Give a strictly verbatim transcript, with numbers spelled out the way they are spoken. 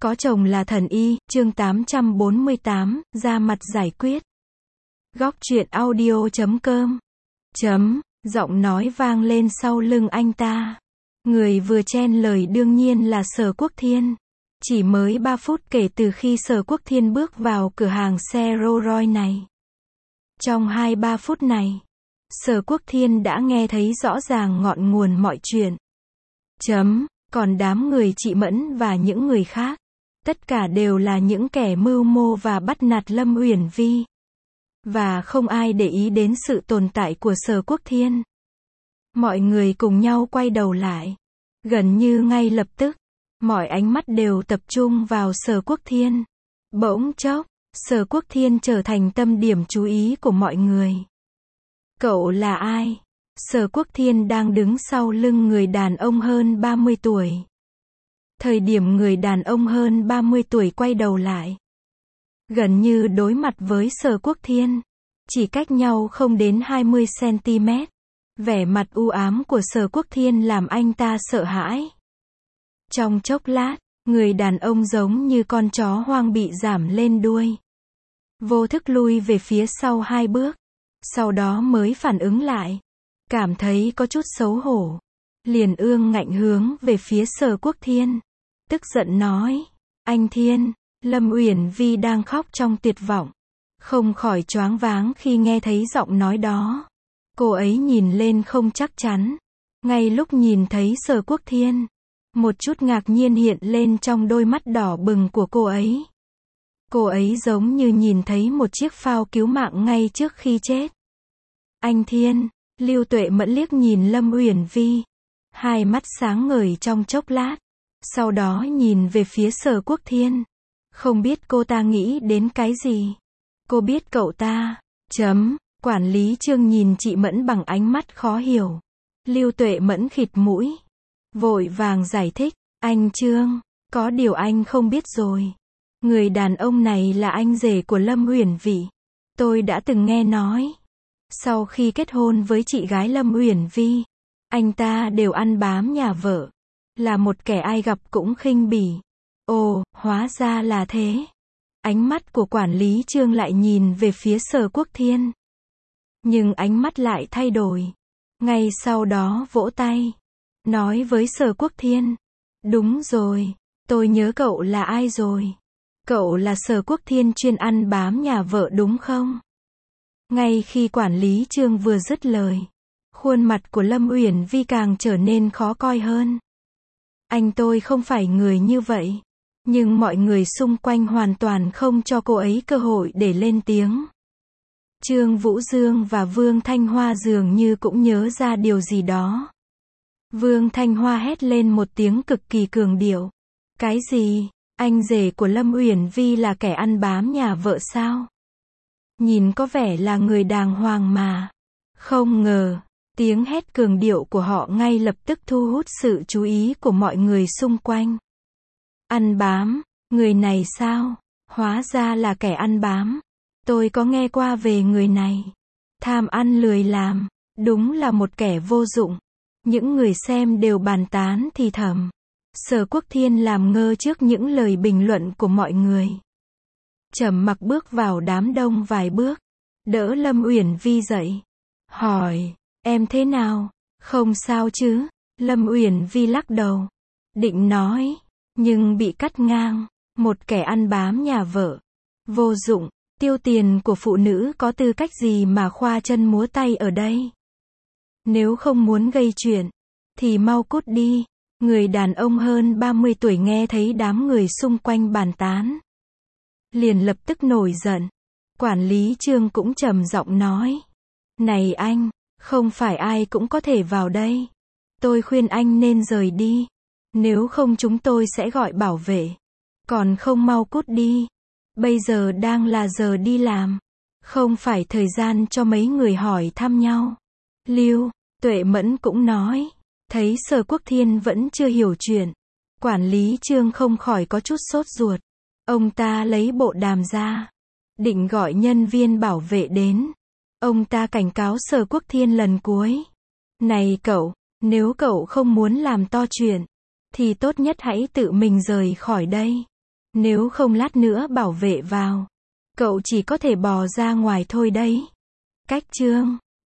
Có chồng là thần y, chương tám trăm bốn mươi tám, ra mặt giải quyết. Góc truyện audio chấm com. Chấm, giọng nói vang lên sau lưng anh ta. Người vừa chen lời đương nhiên là Sở Quốc Thiên. Chỉ mới ba phút kể từ khi Sở Quốc Thiên bước vào cửa hàng xe Rolls Royce này. Trong hai ba phút này, Sở Quốc Thiên đã nghe thấy rõ ràng ngọn nguồn mọi chuyện. Chấm, còn đám người chị Mẫn và những người khác, tất cả đều là những kẻ mưu mô và bắt nạt Lâm Uyển Vi. Và không ai để ý đến sự tồn tại của Sở Quốc Thiên. Mọi người cùng nhau quay đầu lại. Gần như ngay lập tức, mọi ánh mắt đều tập trung vào Sở Quốc Thiên. Bỗng chốc, Sở Quốc Thiên trở thành tâm điểm chú ý của mọi người. Cậu là ai? Sở Quốc Thiên đang đứng sau lưng người đàn ông hơn ba mươi tuổi. Thời điểm người đàn ông hơn ba mươi tuổi quay đầu lại, gần như đối mặt với Sở Quốc Thiên, chỉ cách nhau không đến hai mươi xăng-ti-mét. Vẻ mặt u ám của Sở Quốc Thiên làm anh ta sợ hãi. Trong chốc lát, người đàn ông giống như con chó hoang bị giảm lên đuôi. Vô thức lui về phía sau hai bước. Sau đó mới phản ứng lại. Cảm thấy có chút xấu hổ. Liền ương ngạnh hướng về phía Sở Quốc Thiên. Tức giận nói. Anh Thiên, Lâm Uyển Vi đang khóc trong tuyệt vọng. Không khỏi choáng váng khi nghe thấy giọng nói đó. Cô ấy nhìn lên không chắc chắn. Ngay lúc nhìn thấy Sở Quốc Thiên, một chút ngạc nhiên hiện lên trong đôi mắt đỏ bừng của cô ấy. Cô ấy giống như nhìn thấy một chiếc phao cứu mạng ngay trước khi chết. Anh Thiên, Lưu Tuệ Mẫn liếc nhìn Lâm Uyển Vi. Hai mắt sáng ngời trong chốc lát. Sau đó nhìn về phía Sở Quốc Thiên. Không biết cô ta nghĩ đến cái gì. Cô biết cậu ta. Chấm. Quản lý Trương nhìn chị Mẫn bằng ánh mắt khó hiểu. Lưu Tuệ Mẫn khịt mũi. Vội vàng giải thích. Anh Trương, có điều anh không biết rồi. Người đàn ông này là anh rể của Lâm Uyển Vi. Tôi đã từng nghe nói. Sau khi kết hôn với chị gái Lâm Uyển Vi, anh ta đều ăn bám nhà vợ. Là một kẻ ai gặp cũng khinh bỉ. Ồ, hóa ra là thế. Ánh mắt của quản lý Trương lại nhìn về phía Sở Quốc Thiên. Nhưng ánh mắt lại thay đổi. Ngay sau đó vỗ tay. Nói với Sở Quốc Thiên. Đúng rồi, tôi nhớ cậu là ai rồi. Cậu là Sở Quốc Thiên chuyên ăn bám nhà vợ đúng không? Ngay khi quản lý Trương vừa dứt lời, khuôn mặt của Lâm Uyển Vi càng trở nên khó coi hơn. Anh tôi không phải người như vậy. Nhưng mọi người xung quanh hoàn toàn không cho cô ấy cơ hội để lên tiếng. Trương Vũ Dương và Vương Thanh Hoa dường như cũng nhớ ra điều gì đó. Vương Thanh Hoa hét lên một tiếng cực kỳ cường điệu. Cái gì? Anh rể của Lâm Uyển Vi là kẻ ăn bám nhà vợ sao? Nhìn có vẻ là người đàng hoàng mà. Không ngờ, tiếng hét cường điệu của họ ngay lập tức thu hút sự chú ý của mọi người xung quanh. Ăn bám? Người này sao? Hóa ra là kẻ ăn bám. Tôi có nghe qua về người này. Tham ăn lười làm. Đúng là một kẻ vô dụng. Những người xem đều bàn tán thì thầm. Sở Quốc Thiên làm ngơ trước những lời bình luận của mọi người. Trầm mặc bước vào đám đông vài bước. Đỡ Lâm Uyển Vi dậy. Hỏi, em thế nào? Không sao chứ? Lâm Uyển Vi lắc đầu. Định nói, nhưng bị cắt ngang. Một kẻ ăn bám nhà vợ. Vô dụng, tiêu tiền của phụ nữ có tư cách gì mà khoa chân múa tay ở đây? Nếu không muốn gây chuyện, thì mau cút đi. Người đàn ông hơn ba mươi tuổi nghe thấy đám người xung quanh bàn tán. Liền lập tức nổi giận. Quản lý Trương cũng trầm giọng nói. Này anh, không phải ai cũng có thể vào đây. Tôi khuyên anh nên rời đi. Nếu không chúng tôi sẽ gọi bảo vệ. Còn không mau cút đi. Bây giờ đang là giờ đi làm. Không phải thời gian cho mấy người hỏi thăm nhau. Lưu Tuệ Mẫn cũng nói. Thấy Sở Quốc Thiên vẫn chưa hiểu chuyện. Quản lý Trương không khỏi có chút sốt ruột. Ông ta lấy bộ đàm ra. Định gọi nhân viên bảo vệ đến. Ông ta cảnh cáo Sở Quốc Thiên lần cuối. Này cậu, nếu cậu không muốn làm to chuyện, thì tốt nhất hãy tự mình rời khỏi đây. Nếu không lát nữa bảo vệ vào, cậu chỉ có thể bò ra ngoài thôi đấy. Cách chương